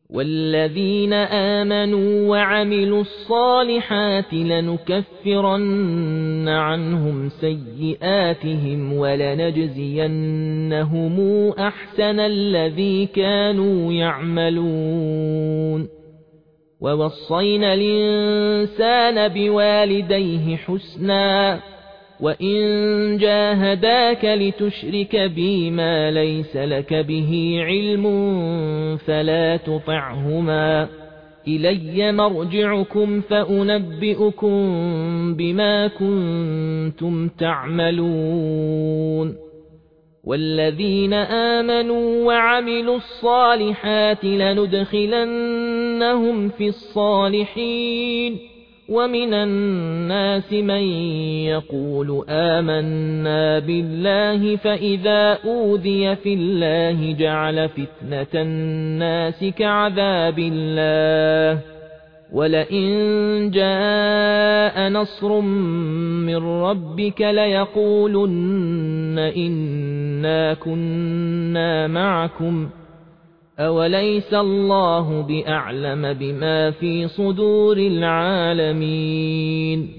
والذين آمنوا وعملوا الصالحات لنكفرن عنهم سيئاتهم ولنجزينهم أحسن الذي كانوا يعملون ووصينا الإنسان بوالديه حسنا وإن جاهداك لتشرك بي ما ليس لك به علم فلا تطعهما إلي مرجعكم فأنبئكم بما كنتم تعملون والذين آمنوا وعملوا الصالحات لندخلنهم في الصالحين ومن الناس من يقول آمنا بالله فإذا أوذي في الله جعل فتنة الناس كعذاب الله ولئن جاء نصر من ربك ليقولن إنا كنا معكم أوليس الله بأعلم بما في صدور العالمين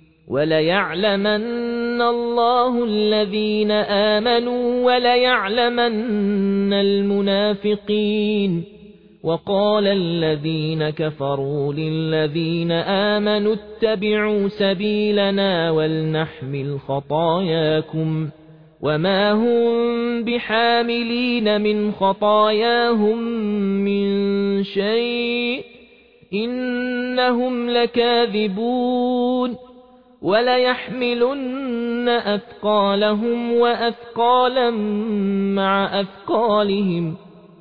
وليعلمن الله الذين آمنوا وليعلمن المنافقين وقال الذين كفروا للذين آمنوا اتبعوا سبيلنا ولنحمل خطاياكم وما هم بحاملين من خطاياهم من شيء إنهم لكاذبون وليحملن أثقالهم وأثقالا مع أثقالهم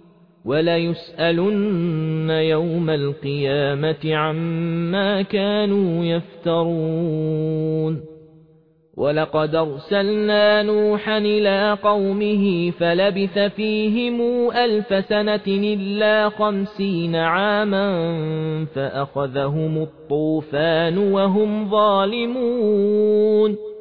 وليسألن يوم القيامة عما كانوا يفترون ولقد أرسلنا نوحا إلى قومه فلبث فيهم 1000 سنة إلا 50 عاما فأخذهم الطوفان وهم ظالمون